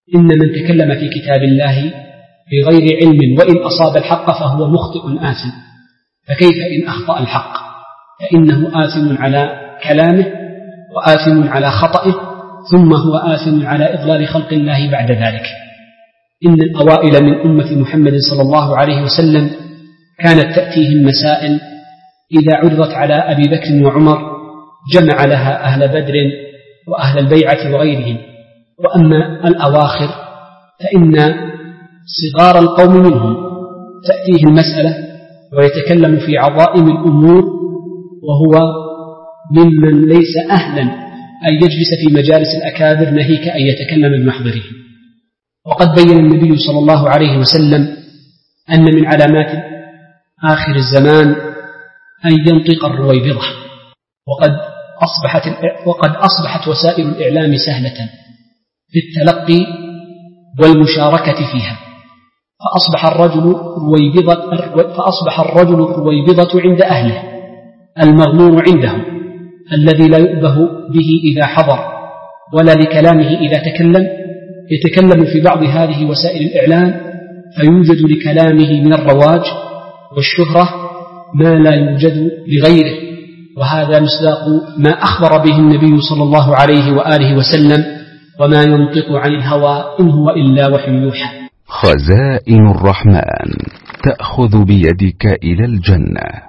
إن من تكلم في كتاب الله بغير علم وإن أصاب الحق فهو مخطئ آثم، فكيف إن أخطأ الحق؟ فإنه آثم على كلامه وآثم على خطئه، ثم هو آثم على إضلال خلق الله بعد ذلك. إن الأوائل من أمة محمد صلى الله عليه وسلم كانت تأتيهم مسائل إذا عرضت على أبي بكر وعمر جمع لها أهل بدر وأهل البيعة وغيرهم. وأما الأواخر فإن صغار القوم منهم تأتيه المسألة ويتكلم في عظائم الأمور وهو ممن ليس أهلا أن يجلس في مجالس الأكابر ناهيك أن يتكلم بمحضرهم. وقد بين النبي صلى الله عليه وسلم أن من علامات آخر الزمان أن ينطق الرويبضة، وقد أصبحت وسائل الإعلام سهلة في التلقي والمشاركة فيها، فأصبح الرجل رويبضة عند أهله، المغمور عندهم، الذي لا يؤبه به إذا حضر ولا لكلامه إذا تكلم. يتكلم في بعض هذه وسائل الإعلام فيوجد لكلامه من الرواج والشهرة ما لا يوجد لغيره، وهذا مصداق ما أخبر به النبي صلى الله عليه وآله وسلم: وما ينطق عن الهوى إن هو إلا وحي يوحى. خزائن الرحمن تأخذ بيدك إلى الجنة.